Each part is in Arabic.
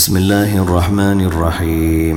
بسم الله الرحمن الرحيم.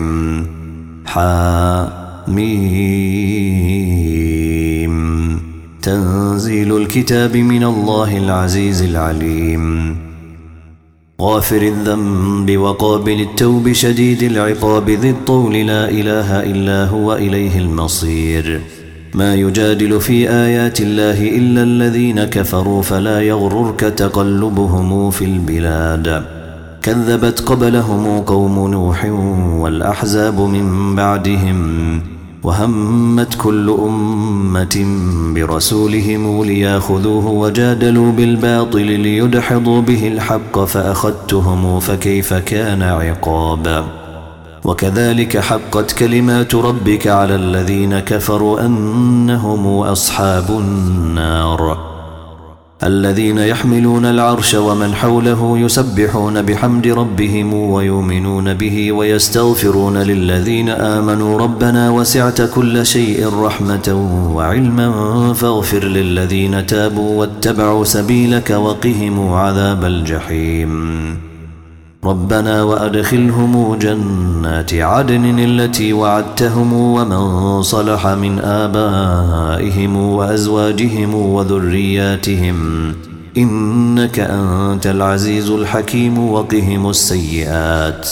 حميم. تنزيل الكتاب من الله العزيز العليم. غافر الذنب وقابل التوب شديد العقاب ذي الطول لا إله إلا هو إليه المصير. ما يجادل في آيات الله إلا الذين كفروا فلا يغررك تقلبهم في البلاد. كذبت قبلهم قوم نوح والأحزاب من بعدهم وهمت كل أمة برسولهم ليأخذوه وجادلوا بالباطل ليدحضوا به الحق فأخذتهم فكيف كان عقاب. وكذلك حقت كلمات ربك على الذين كفروا أنهم أصحاب النار. الذين يحملون العرش ومن حوله يسبحون بحمد ربهم ويؤمنون به ويستغفرون للذين آمنوا ربنا وسعت كل شيء رحمة وعلما فاغفر للذين تابوا واتبعوا سبيلك وقهم عذاب الجحيم. ربنا وأدخلهم جنات عدن التي وعدتهم ومن صلح من آبائهم وأزواجهم وذرياتهم إنك أنت العزيز الحكيم. وقهم السيئات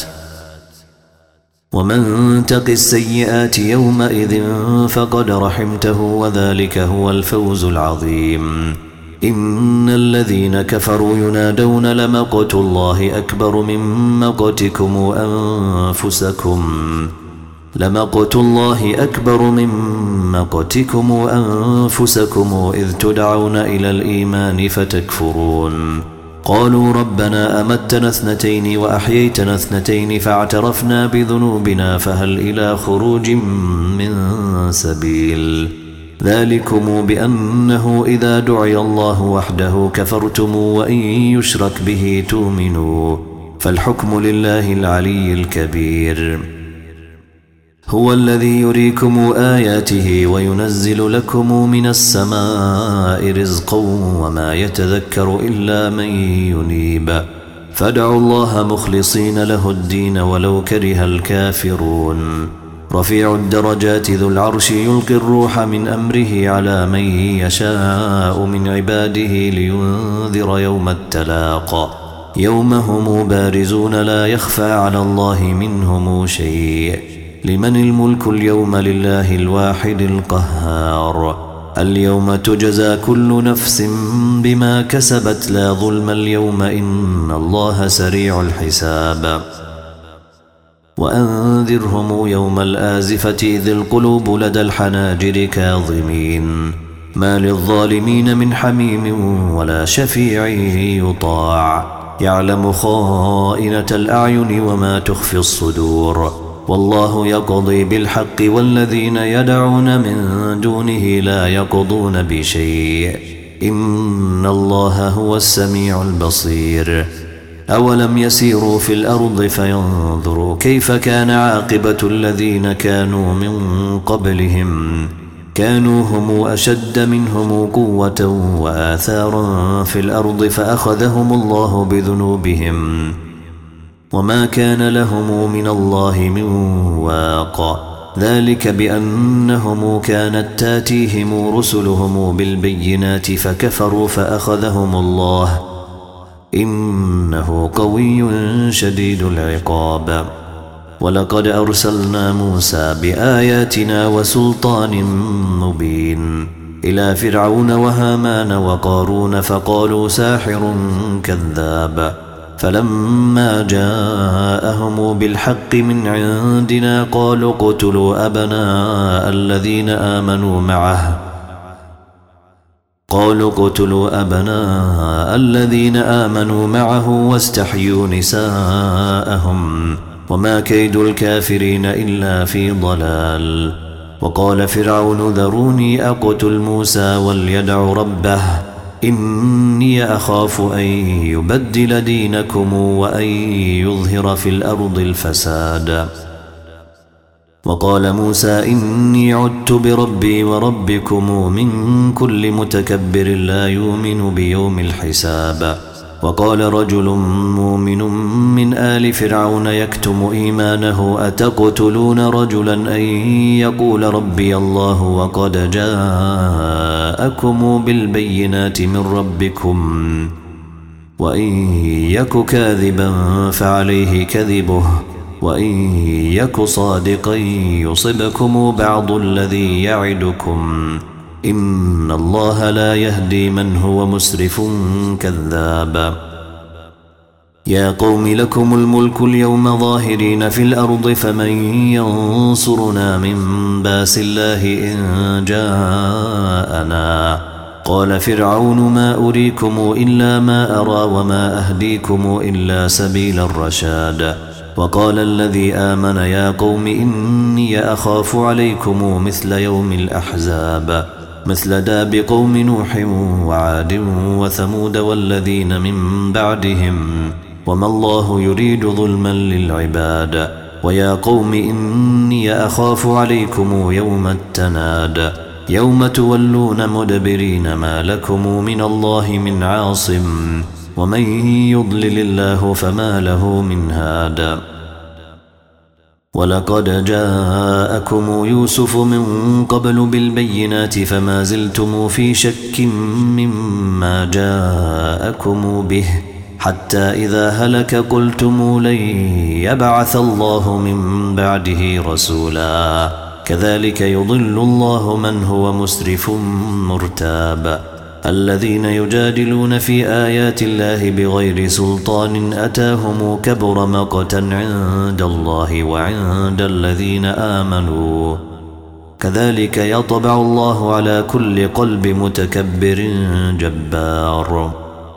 ومن تق السيئات يومئذ فقد رحمته وذلك هو الفوز العظيم. إن الذين كفروا ينادون لمقت الله أكبر من مقتكم أنفسكم. لمقت الله أكبر من مقتكم أنفسكم إذ تدعون إلى الإيمان فتكفرون. قالوا ربنا أمتنا اثنتين وأحييتنا اثنتين فاعترفنا بذنوبنا فهل إلى خروج من سبيل. ذلكم بأنه إذا دعي الله وحده كفرتم وإن يشرك به تؤمنوا فالحكم لله العلي الكبير. هو الذي يريكم آياته وينزل لكم من السماء رزقا وما يتذكر إلا من ينيب فادعوا الله مخلصين له الدين ولو كره الكافرون. رفيع الدرجات ذو العرش يلقي الروح من أمره على من يشاء من عباده لينذر يوم التلاق يوم هم بارزون لا يخفى على الله منهم شيء. لمن الملك اليوم لله الواحد القهار. اليوم تجزى كل نفس بما كسبت لا ظلم اليوم إن الله سريع الحساب. وأنذرهم يوم الآزفة إذ القلوب لدى الحناجر كاظمين ما للظالمين من حميم ولا شفيع يطاع. يعلم خائنة الأعين وما تخفي الصدور. والله يقضي بالحق والذين يدعون من دونه لا يقضون بشيء إن الله هو السميع البصير. أولم يسيروا في الأرض فينظروا كيف كان عاقبة الذين كانوا من قبلهم كانوا هم أشد منهم قوة وآثارا في الأرض فأخذهم الله بذنوبهم وما كان لهم من الله من واق. ذلك بأنهم كانت تاتيهم رسلهم بالبينات فكفروا فأخذهم الله إنه قوي شديد العقاب. ولقد أرسلنا موسى بآياتنا وسلطان مبين إلى فرعون وهامان وقارون فقالوا ساحر كذاب. فلما جاءهم بالحق من عندنا قالوا اقتلوا أبناء الذين آمنوا معه واستحيوا نساءهم وما كيد الكافرين إلا في ضلال. وقال فرعون ذروني أقتل موسى وليدع ربه إني أخاف أن يبدل دينكم وأن يظهر في الأرض الفساد. وقال موسى إني عدت بربي وربكم من كل متكبر لا يؤمن بيوم الحساب. وقال رجل مؤمن من آل فرعون يكتم إيمانه أتقتلون رجلا أن يقول ربي الله وقد جاءكم بالبينات من ربكم وإن يك كاذبا فعليه كذبه وإن يك صادقا يصبكم بعض الذي يعدكم إن الله لا يهدي من هو مسرف كذاب يا قوم لكم الملك اليوم ظاهرين في الأرض فمن ينصرنا من باس الله إن جاءنا قال فرعون ما أريكم إلا ما أرى وما أهديكم إلا سبيل الرشاد وقال الذي آمن يا قوم إني أخاف عليكم مثل يوم الأحزاب مثل داب قوم نوح وعاد وثمود والذين من بعدهم وما الله يريد ظلما للعباد ويا قوم إني أخاف عليكم يوم التناد يوم تولون مدبرين ما لكم من الله من عاصم ومن يضلل الله فما له من هاد ولقد جاءكم يوسف من قبل بالبينات فما زلتم في شك مما جاءكم به حتى إذا هلك قلتم لن يبعث الله من بعده رسولا كذلك يضل الله من هو مسرف مرتاب الذين يجادلون في آيات الله بغير سلطان أتاهم كبر مقتا عند الله وعند الذين آمنوا كذلك يطبع الله على كل قلب متكبر جبار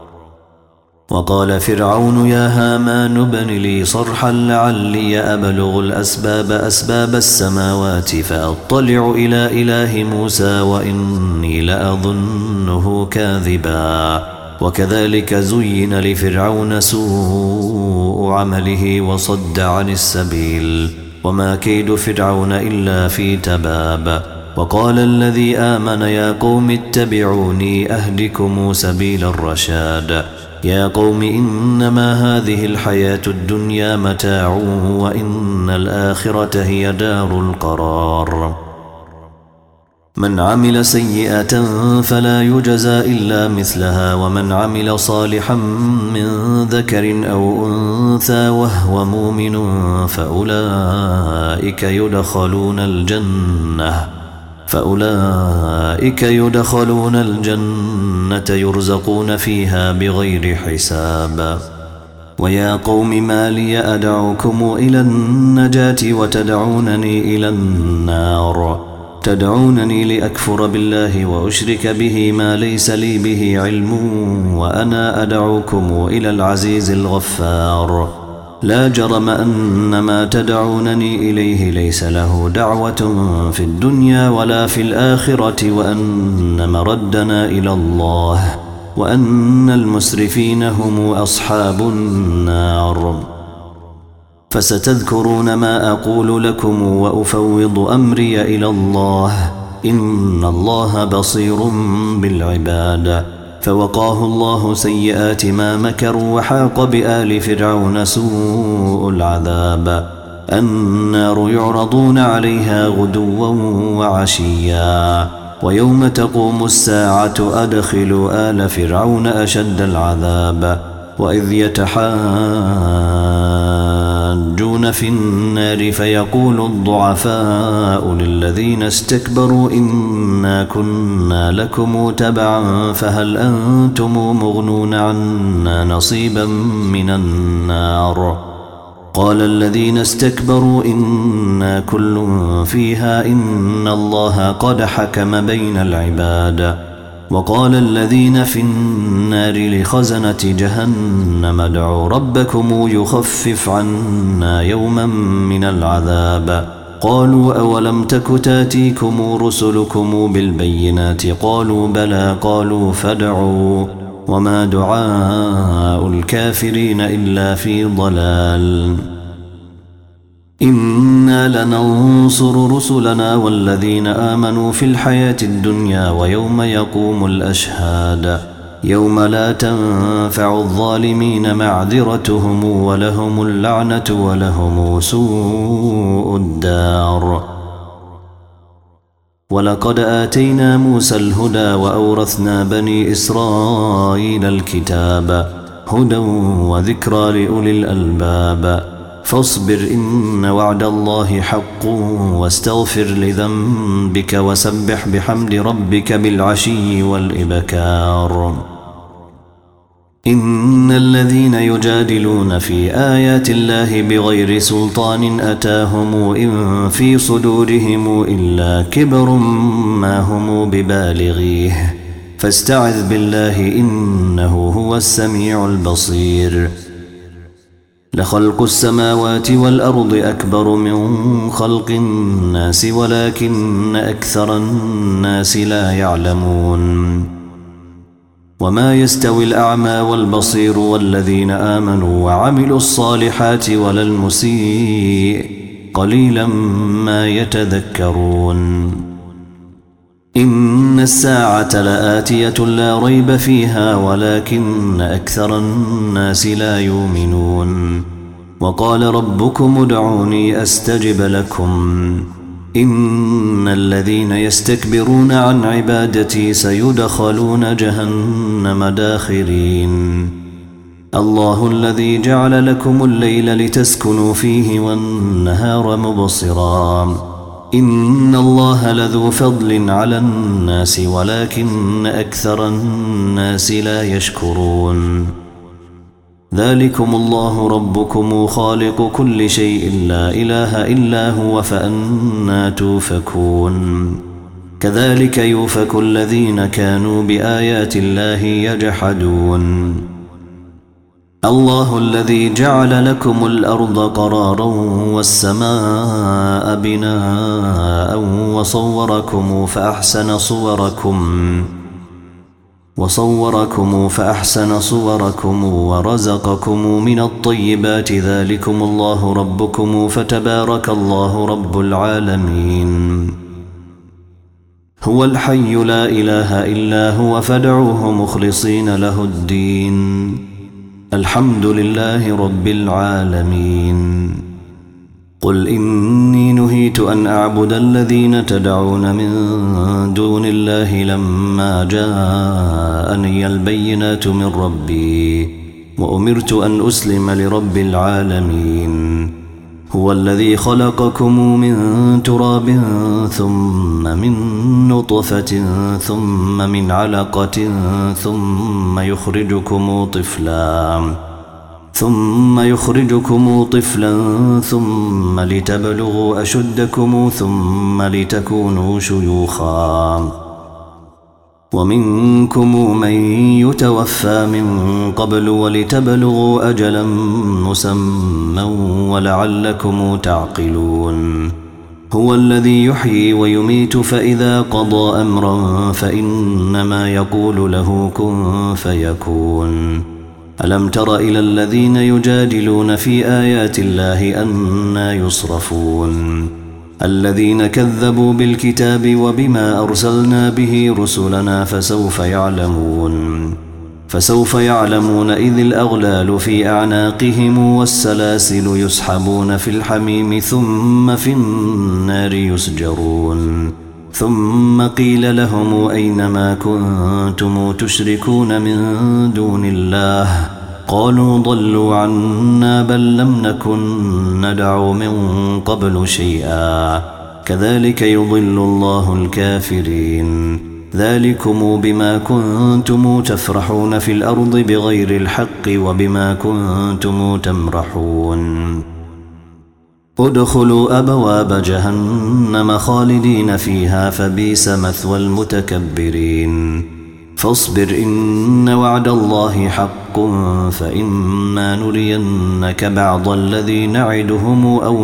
وقال فرعون يا هامان ابن لي صرحا لعلي أبلغ أسباب السماوات فأطلع إلى إله موسى وإني لأظنه كاذبا وكذلك زين لفرعون سوء عمله وصد عن السبيل وما كيد فرعون إلا في تباب وقال الذي آمن يا قوم اتبعوني أهدكم سبيل الرشاد يا قوم إنما هذه الحياة الدنيا متاع وإن الآخرة هي دار القرار من عمل سيئة فلا يجزى إلا مثلها ومن عمل صالحا من ذكر أو أنثى وهو مؤمن فأولئك يدخلون الجنة يرزقون فيها بغير حساب ويا قوم ما لي أدعوكم إلى النجاة وتدعونني إلى النار تدعونني لأكفر بالله وأشرك به ما ليس لي به علم وأنا أدعوكم إلى العزيز الغفار لا جرم أن ما تدعونني إليه ليس له دعوة في الدنيا ولا في الآخرة وأن مردنا إلى الله وأن المسرفين هم أصحاب النار فستذكرون ما أقول لكم وأفوض أمري إلى الله إن الله بصير بالعباد فوقاه الله سيئات ما مكروا وحاق بآل فرعون سوء العذاب النار يعرضون عليها غدوا وعشيا ويوم تقوم الساعة أدخلوا آل فرعون أشد العذاب وإذ يتحاجون في النار فيقول الضعفاء للذين استكبروا إنا كنا لكم تبعا فهل أنتم مغنون عنا نصيبا من النار قال الذين استكبروا إنا كل فيها إن الله قد حكم بين العباد وقال الذين في النار لخزنة جهنم ادعوا ربكم يخفف عنا يوما من العذاب قالوا أولم تك تاتيكم رسلكم بالبينات قالوا بلى قالوا فادعوا وما دعاء الكافرين إلا في ضلال إنا لننصر رسلنا والذين آمنوا في الحياة الدنيا ويوم يقوم الأشهاد يوم لا تنفع الظالمين معذرتهم ولهم اللعنة ولهم سوء الدار. ولقد آتينا موسى الهدى وأورثنا بني إسرائيل الكتاب هدى وذكرى لأولي الألباب. فاصبر إن وعد الله حق واستغفر لذنبك وسبح بحمد ربك بالعشي والإبكار. إن الذين يجادلون في آيات الله بغير سلطان أتاهم إن في صدورهم إلا كبر ما هم ببالغيه فاستعذ بالله إنه هو السميع البصير. لخلق السماوات والأرض أكبر من خلق الناس ولكن أكثر الناس لا يعلمون. وما يستوي الأعمى والبصير والذين آمنوا وعملوا الصالحات ولا المسيء قليلا ما يتذكرون. إن الساعة لآتية لا ريب فيها ولكن أكثر الناس لا يؤمنون. وقال ربكم ادعوني أستجب لكم إن الذين يستكبرون عن عبادتي سيدخلون جهنم داخرين. الله الذي جعل لكم الليل لتسكنوا فيه والنهار مبصرا إن الله لذو فضل على الناس ولكن أكثر الناس لا يشكرون. ذلكم الله ربكم خالق كل شيء لا إله إلا هو فأنى توفكون. كذلك يؤفك الذين كانوا بآيات الله يجحدون. الله الذي جعل لكم الأرض قرارا والسماء بناء وصوركم فأحسن صوركم ورزقكم من الطيبات ذلكم الله ربكم فتبارك الله رب العالمين. هو الحي لا إله إلا هو فادعوه مخلصين له الدين الحمد لله رب العالمين. قل إني نهيت أن أعبد الذين تدعون من دون الله لما جاءني البينات من ربي وأمرت أن أسلم لرب العالمين. هو الذي خلقكم من تراب ثم من نطفة ثم من علقة ثم يخرجكم طفلا ثم لتبلغوا أشدكم ثم لتكونوا شيوخا ومنكم من يتوفى من قبل ولتبلغوا أجلا مسمى ولعلكم تعقلون. هو الذي يحيي ويميت فإذا قضى أمرا فإنما يقول له كن فيكون. ألم تر إلى الذين يجادلون في آيات الله أنى يصرفون. الذين كذبوا بالكتاب وبما أرسلنا به رسلنا فسوف يعلمون إذ الأغلال في أعناقهم والسلاسل يسحبون في الحميم ثم في النار يسجرون. ثم قيل لهم أينما كنتم تشركون من دون الله قالوا ضلوا عنا بل لم نكن ندعو من قبل شيئا كذلك يضل الله الكافرين. ذلكم بما كنتم تفرحون في الأرض بغير الحق وبما كنتم تمرحون. ادخلوا أبواب جهنم خالدين فيها فبئس مثوى المتكبرين. فاصبر إن وعد الله حق فإما نرينك بعض الذي نعدهم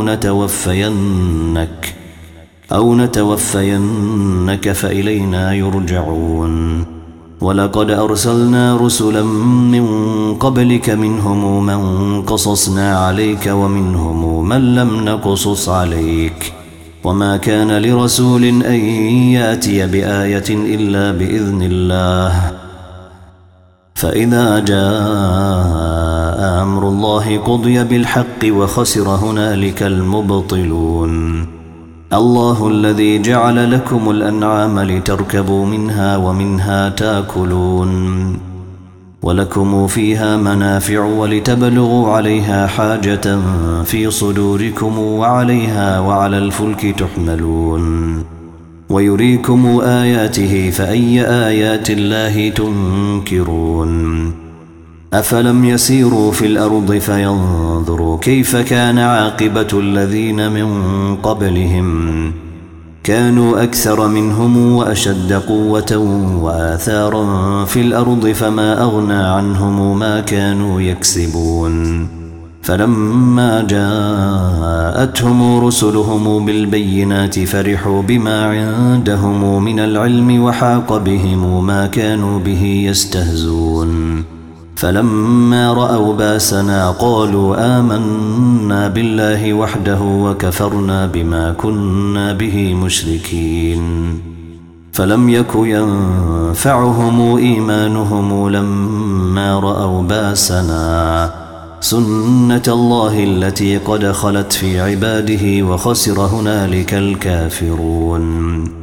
أو نتوفينك فإلينا يرجعون. ولقد أرسلنا رسلا من قبلك منهم من قصصنا عليك ومنهم من لم نقصص عليك وما كان لرسول أن يأتي بآية إلا بإذن الله فإذا جاء أمر الله قضي بالحق وخسر هنالك المبطلون. الله الذي جعل لكم الأنعام لتركبوا منها ومنها تاكلون ولكم فيها منافع ولتبلغوا عليها حاجة في صدوركم وعليها وعلى الفلك تحملون ويريكم آياته فأي آيات الله تنكرون. أفلم يسيروا في الأرض فينظروا كيف كان عاقبة الذين من قبلهم كانوا أكثر منهم وأشد قوة وآثارا في الأرض فما أغنى عنهم ما كانوا يكسبون. فلما جاءتهم رسلهم بالبينات فرحوا بما عندهم من العلم وحاق بهم ما كانوا به يستهزون. فلما رأوا باسنا قالوا آمنا بالله وحده وكفرنا بما كنا به مشركين. فلم يك ينفعهم إيمانهم لما رأوا باسنا سنة الله التي قد خلت في عباده وخسر هنالك الكافرون.